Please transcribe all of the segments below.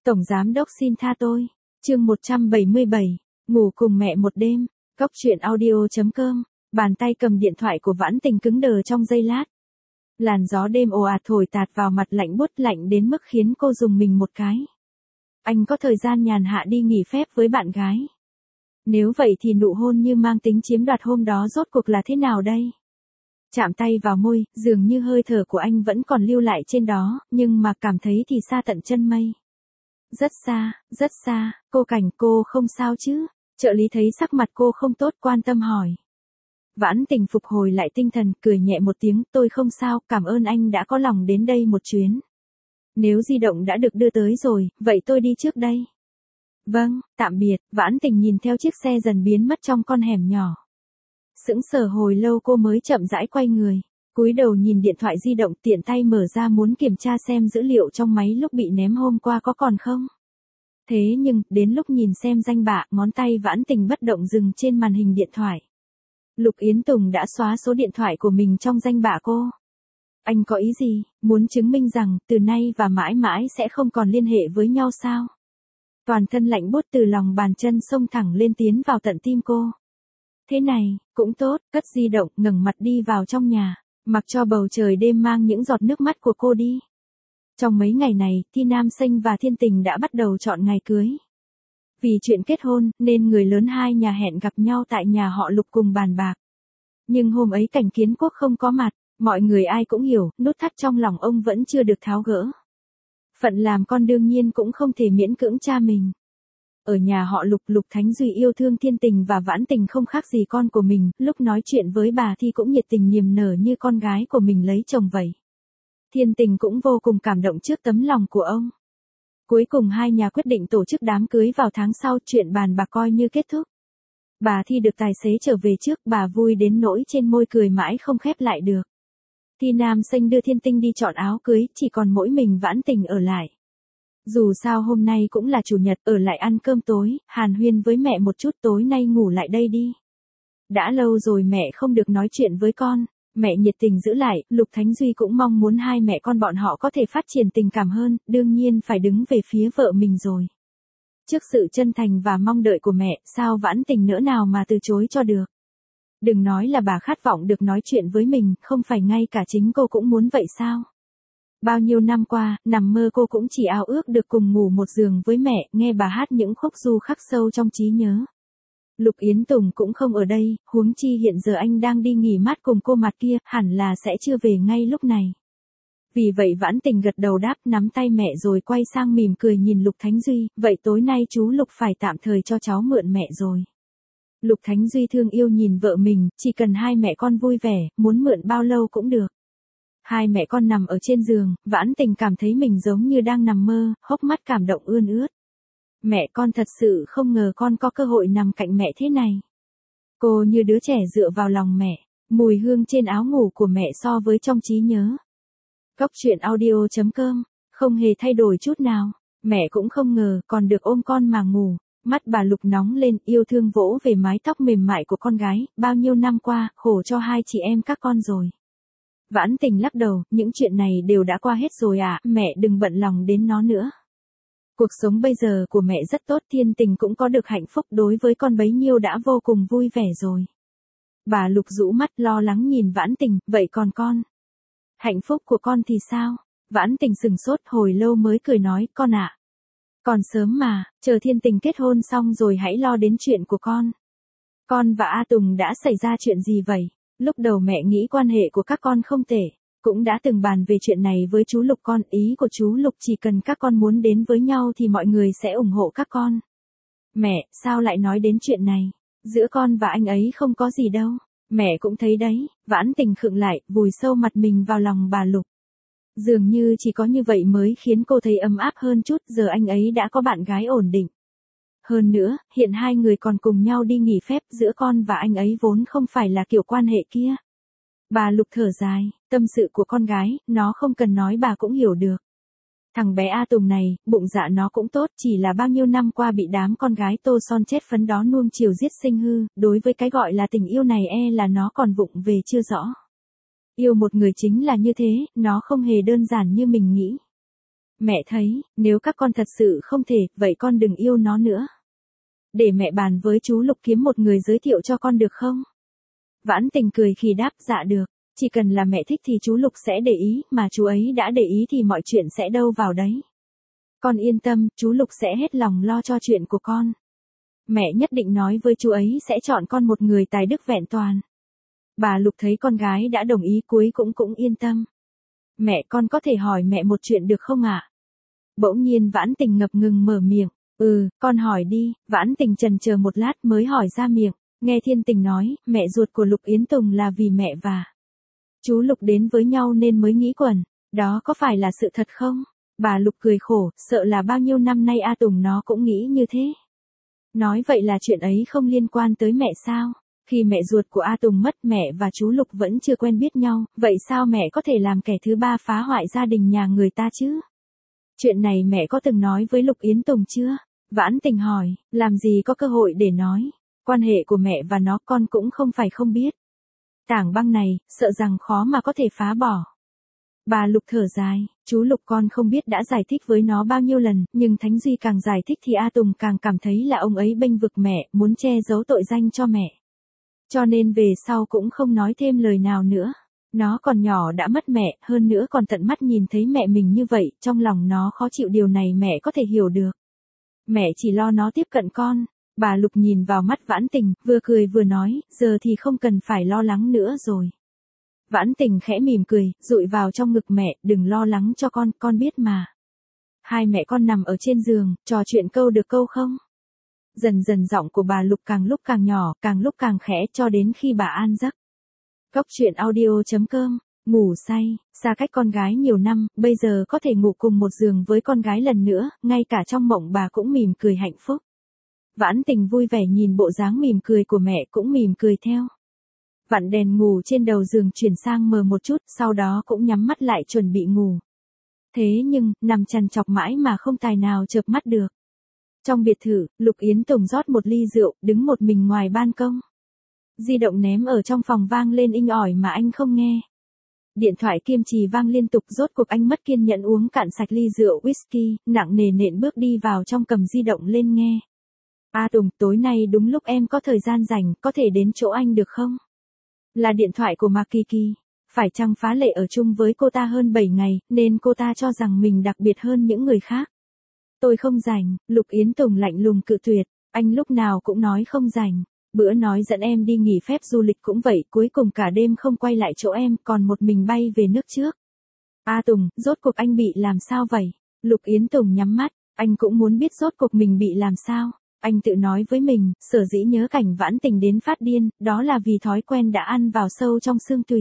Tổng giám đốc xin tha tôi. Chương 177. Ngủ cùng mẹ một đêm. Cóc truyện audio.com. Bàn tay cầm điện thoại của Vãn Tình cứng đờ trong giây lát. Làn gió đêm ồ ạt thổi tạt vào mặt lạnh buốt lạnh đến mức khiến cô rùng mình một cái. Anh có thời gian nhàn hạ đi nghỉ phép với bạn gái. Nếu vậy thì nụ hôn như mang tính chiếm đoạt hôm đó rốt cuộc là thế nào đây? Chạm tay vào môi, dường như hơi thở của anh vẫn còn lưu lại trên đó, nhưng mà cảm thấy thì xa tận chân mây. Rất xa, cô Cảnh, cô không sao chứ? Trợ lý thấy sắc mặt cô không tốt quan tâm hỏi. Vãn Tình phục hồi lại tinh thần, cười nhẹ một tiếng, tôi không sao, cảm ơn anh đã có lòng đến đây một chuyến. Nếu di động đã được đưa tới rồi, vậy tôi đi trước đây. Vâng, tạm biệt. Vãn Tình nhìn theo chiếc xe dần biến mất trong con hẻm nhỏ. Sững sờ hồi lâu cô mới chậm rãi quay người, cúi đầu nhìn điện thoại di động, tiện tay mở ra muốn kiểm tra xem dữ liệu trong máy lúc bị ném hôm qua có còn không. Thế nhưng, đến lúc nhìn xem danh bạ, ngón tay Vãn Tình bất động dừng trên màn hình điện thoại. Lục Yến Tùng đã xóa số điện thoại của mình trong danh bạ cô. Anh có ý gì, muốn chứng minh rằng, từ nay và mãi mãi sẽ không còn liên hệ với nhau sao? Toàn thân lạnh buốt từ lòng bàn chân xông thẳng lên tiến vào tận tim cô. Thế này, cũng tốt, cất di động, ngẩng mặt đi vào trong nhà, mặc cho bầu trời đêm mang những giọt nước mắt của cô đi. Trong mấy ngày này, Thi Nam Xanh và Thiên Tình đã bắt đầu chọn ngày cưới. Vì chuyện kết hôn, nên người lớn hai nhà hẹn gặp nhau tại nhà họ Lục cùng bàn bạc. Nhưng hôm ấy Cảnh Kiến Quốc không có mặt, mọi người ai cũng hiểu, nút thắt trong lòng ông vẫn chưa được tháo gỡ. Phận làm con đương nhiên cũng không thể miễn cưỡng cha mình. Ở nhà họ Lục, Lục Thánh Duy yêu thương Thiên Tình và Vãn Tình không khác gì con của mình, lúc nói chuyện với bà Thi cũng nhiệt tình niềm nở như con gái của mình lấy chồng vậy. Thiên Tình cũng vô cùng cảm động trước tấm lòng của ông. Cuối cùng hai nhà quyết định tổ chức đám cưới vào tháng sau, chuyện bàn bạc coi như kết thúc. Bà Thi được tài xế trở về trước, bà vui đến nỗi trên môi cười mãi không khép lại được. Thi Nam Xanh đưa Thiên Tinh đi chọn áo cưới, chỉ còn mỗi mình Vãn Tình ở lại. Dù sao hôm nay cũng là chủ nhật, ở lại ăn cơm tối, hàn huyên với mẹ một chút, tối nay ngủ lại đây đi. Đã lâu rồi mẹ không được nói chuyện với con, mẹ nhiệt tình giữ lại, Lục Thánh Duy cũng mong muốn hai mẹ con bọn họ có thể phát triển tình cảm hơn, đương nhiên phải đứng về phía vợ mình rồi. Trước sự chân thành và mong đợi của mẹ, sao Vãn Tình nỡ nào mà từ chối cho được. Đừng nói là bà khát vọng được nói chuyện với mình, không phải ngay cả chính cô cũng muốn vậy sao? Bao nhiêu năm qua, nằm mơ cô cũng chỉ ao ước được cùng ngủ một giường với mẹ, nghe bà hát những khúc ru khắc sâu trong trí nhớ. Lục Yến Tùng cũng không ở đây, huống chi hiện giờ anh đang đi nghỉ mát cùng cô mặt kia, hẳn là sẽ chưa về ngay lúc này. Vì vậy Vãn Tình gật đầu đáp, nắm tay mẹ rồi quay sang mỉm cười nhìn Lục Thánh Duy, vậy tối nay chú Lục phải tạm thời cho cháu mượn mẹ rồi. Lục Thánh Duy thương yêu nhìn vợ mình, chỉ cần hai mẹ con vui vẻ, muốn mượn bao lâu cũng được. Hai mẹ con nằm ở trên giường, Vãn Tình cảm thấy mình giống như đang nằm mơ, hốc mắt cảm động ươn ướt. Mẹ con thật sự không ngờ con có cơ hội nằm cạnh mẹ thế này. Cô như đứa trẻ dựa vào lòng mẹ, mùi hương trên áo ngủ của mẹ so với trong trí nhớ. Cóc truyện audio.com, không hề thay đổi chút nào, mẹ cũng không ngờ còn được ôm con mà ngủ. Mắt bà Lục nóng lên, yêu thương vỗ về mái tóc mềm mại của con gái, bao nhiêu năm qua, khổ cho hai chị em các con rồi. Vãn Tình lắc đầu, những chuyện này đều đã qua hết rồi à, mẹ đừng bận lòng đến nó nữa. Cuộc sống bây giờ của mẹ rất tốt, Thiên Tình cũng có được hạnh phúc, đối với con bấy nhiêu đã vô cùng vui vẻ rồi. Bà Lục rũ mắt lo lắng nhìn Vãn Tình, vậy còn con? Hạnh phúc của con thì sao? Vãn Tình sừng sốt hồi lâu mới cười nói, con ạ. Còn sớm mà, chờ Thiên Tình kết hôn xong rồi hãy lo đến chuyện của con. Con và A Tùng đã xảy ra chuyện gì vậy? Lúc đầu mẹ nghĩ quan hệ của các con không tệ, cũng đã từng bàn về chuyện này với chú Lục con, ý của chú Lục chỉ cần các con muốn đến với nhau thì mọi người sẽ ủng hộ các con. Mẹ, sao lại nói đến chuyện này? Giữa con và anh ấy không có gì đâu. Mẹ cũng thấy đấy, Vãn Tình khựng lại, vùi sâu mặt mình vào lòng bà Lục. Dường như chỉ có như vậy mới khiến cô thấy ấm áp hơn chút, giờ anh ấy đã có bạn gái ổn định. Hơn nữa, hiện hai người còn cùng nhau đi nghỉ phép, giữa con và anh ấy vốn không phải là kiểu quan hệ kia. Bà Lục thở dài, tâm sự của con gái, nó không cần nói bà cũng hiểu được. Thằng bé A Tùng này, bụng dạ nó cũng tốt, chỉ là bao nhiêu năm qua bị đám con gái tô son chết phấn đó nuông chiều giết sinh hư, đối với cái gọi là tình yêu này là nó còn vụng về chưa rõ. Yêu một người chính là như thế, nó không hề đơn giản như mình nghĩ. Mẹ thấy, nếu các con thật sự không thể, vậy con đừng yêu nó nữa. Để mẹ bàn với chú Lục kiếm một người giới thiệu cho con được không? Vãn Tình cười khi đáp dạ được. Chỉ cần là mẹ thích thì chú Lục sẽ để ý, mà chú ấy đã để ý thì mọi chuyện sẽ đâu vào đấy. Con yên tâm, chú Lục sẽ hết lòng lo cho chuyện của con. Mẹ nhất định nói với chú ấy sẽ chọn con một người tài đức vẹn toàn. Bà Lục thấy con gái đã đồng ý cuối cũng yên tâm. Mẹ, con có thể hỏi mẹ một chuyện được không ạ? Bỗng nhiên Vãn Tình ngập ngừng mở miệng. Con hỏi đi. Vãn Tình chần chờ một lát mới hỏi ra miệng. Nghe Thiên Tình nói, mẹ ruột của Lục Yến Tùng là vì mẹ và chú Lục đến với nhau nên mới nghĩ quẩn. Đó có phải là sự thật không? Bà Lục cười khổ, sợ là bao nhiêu năm nay A Tùng nó cũng nghĩ như thế. Nói vậy là chuyện ấy không liên quan tới mẹ sao? Khi mẹ ruột của A Tùng mất, mẹ và chú Lục vẫn chưa quen biết nhau, vậy sao mẹ có thể làm kẻ thứ ba phá hoại gia đình nhà người ta chứ? Chuyện này mẹ có từng nói với Lục Yến Tùng chưa? Vãn Tình hỏi, làm gì có cơ hội để nói. Quan hệ của mẹ và nó con cũng không phải không biết. Tảng băng này, sợ rằng khó mà có thể phá bỏ. Bà Lục thở dài, chú Lục con không biết đã giải thích với nó bao nhiêu lần, nhưng Thánh Duy càng giải thích thì A Tùng càng cảm thấy là ông ấy bênh vực mẹ, muốn che giấu tội danh cho mẹ. Cho nên về sau cũng không nói thêm lời nào nữa. Nó còn nhỏ đã mất mẹ, hơn nữa còn tận mắt nhìn thấy mẹ mình như vậy, trong lòng nó khó chịu, điều này mẹ có thể hiểu được. Mẹ chỉ lo nó tiếp cận con. Bà Lục nhìn vào mắt Vãn Tình, vừa cười vừa nói, giờ thì không cần phải lo lắng nữa rồi. Vãn Tình khẽ mỉm cười, dụi vào trong ngực mẹ, đừng lo lắng cho con biết mà. Hai mẹ con nằm ở trên giường, trò chuyện câu được câu không? Dần dần giọng của bà Lục càng lúc càng nhỏ, càng lúc càng khẽ cho đến khi bà an giấc. Cốc truyện audio.com, ngủ say, xa cách con gái nhiều năm, bây giờ có thể ngủ cùng một giường với con gái lần nữa, ngay cả trong mộng bà cũng mỉm cười hạnh phúc. Vãn Tình vui vẻ nhìn bộ dáng mỉm cười của mẹ cũng mỉm cười theo. Vặn đèn ngủ trên đầu giường chuyển sang mờ một chút, sau đó cũng nhắm mắt lại chuẩn bị ngủ. Thế nhưng, nằm chằn chọc mãi mà không tài nào chợp mắt được. Trong biệt thự, Lục Yến Tùng rót một ly rượu, đứng một mình ngoài ban công. Di động ném ở trong phòng vang lên inh ỏi mà anh không nghe. Điện thoại kiêm trì vang liên tục, rốt cuộc anh mất kiên nhẫn uống cạn sạch ly rượu whisky, nặng nề nện bước đi vào trong cầm di động lên nghe. A Tùng, tối nay đúng lúc em có thời gian rảnh, có thể đến chỗ anh được không? Là điện thoại của Mạc Kỳ Kỳ. Phải chăng Phá Lệ ở chung với cô ta hơn 7 ngày, nên cô ta cho rằng mình đặc biệt hơn những người khác. Tôi không rảnh, Lục Yến Tùng lạnh lùng cự tuyệt, anh lúc nào cũng nói không rảnh. Bữa nói dẫn em đi nghỉ phép du lịch cũng vậy, cuối cùng cả đêm không quay lại chỗ em, còn một mình bay về nước trước. A Tùng, rốt cuộc anh bị làm sao vậy? Lục Yến Tùng nhắm mắt, anh cũng muốn biết rốt cuộc mình bị làm sao. Anh tự nói với mình, sở dĩ nhớ cảnh Vãn Tình đến phát điên, đó là vì thói quen đã ăn vào sâu trong xương tủy.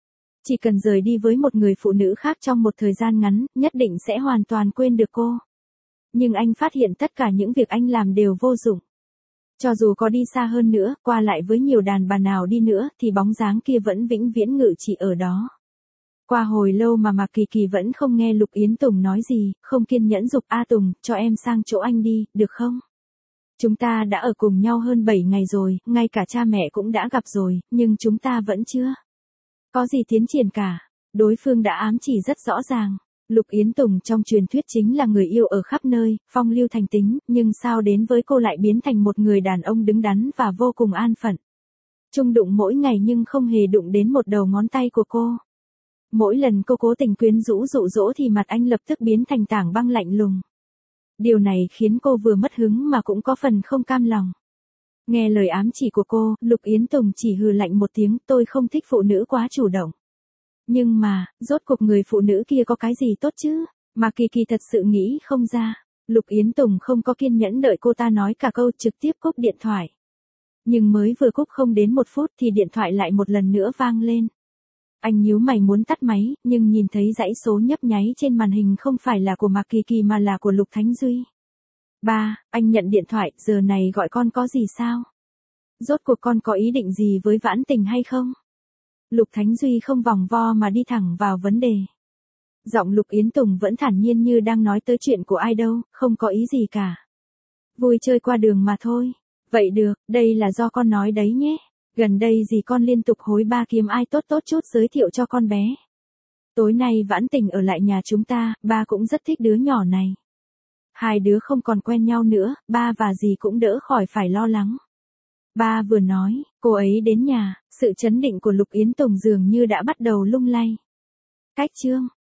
Chỉ cần rời đi với một người phụ nữ khác trong một thời gian ngắn, nhất định sẽ hoàn toàn quên được cô. Nhưng anh phát hiện tất cả những việc anh làm đều vô dụng. Cho dù có đi xa hơn nữa, qua lại với nhiều đàn bà nào đi nữa, thì bóng dáng kia vẫn vĩnh viễn ngự trị ở đó. Qua hồi lâu mà Mạc Kỳ Kỳ vẫn không nghe Lục Yến Tùng nói gì, không kiên nhẫn giục A Tùng, cho em sang chỗ anh đi, được không? Chúng ta đã ở cùng nhau hơn 7 ngày rồi, ngay cả cha mẹ cũng đã gặp rồi, nhưng chúng ta vẫn chưa có gì tiến triển cả. Đối phương đã ám chỉ rất rõ ràng. Lục Yến Tùng trong truyền thuyết chính là người yêu ở khắp nơi, phong lưu thành tính, nhưng sao đến với cô lại biến thành một người đàn ông đứng đắn và vô cùng an phận. Chung đụng mỗi ngày nhưng không hề đụng đến một đầu ngón tay của cô. Mỗi lần cô cố tình quyến rũ dụ dỗ thì mặt anh lập tức biến thành tảng băng lạnh lùng. Điều này khiến cô vừa mất hứng mà cũng có phần không cam lòng. Nghe lời ám chỉ của cô, Lục Yến Tùng chỉ hừ lạnh một tiếng, tôi không thích phụ nữ quá chủ động. Nhưng mà, rốt cuộc người phụ nữ kia có cái gì tốt chứ? Mà Kỳ Kỳ thật sự nghĩ không ra. Lục Yến Tùng không có kiên nhẫn đợi cô ta nói cả câu, trực tiếp cúp điện thoại. Nhưng mới vừa cúp không đến 1 phút thì điện thoại lại một lần nữa vang lên. Anh nhíu mày muốn tắt máy, nhưng nhìn thấy dãy số nhấp nháy trên màn hình không phải là của Mạc Kỳ Kỳ mà là của Lục Thánh Duy. Ba, anh nhận điện thoại, giờ này gọi con có gì sao? Rốt cuộc con có ý định gì với Vãn Tình hay không? Lục Thánh Duy không vòng vo mà đi thẳng vào vấn đề. Giọng Lục Yến Tùng vẫn thản nhiên như đang nói tới chuyện của ai đâu, không có ý gì cả. Vui chơi qua đường mà thôi. Vậy được, đây là do con nói đấy nhé. Gần đây gì con liên tục hối ba kiếm ai tốt tốt chút giới thiệu cho con bé. Tối nay Vãn Tình ở lại nhà chúng ta, ba cũng rất thích đứa nhỏ này. Hai đứa không còn quen nhau nữa, ba và dì cũng đỡ khỏi phải lo lắng. Ba vừa nói, cô ấy đến nhà, sự chấn định của Lục Yến Tùng dường như đã bắt đầu lung lay. Cách chương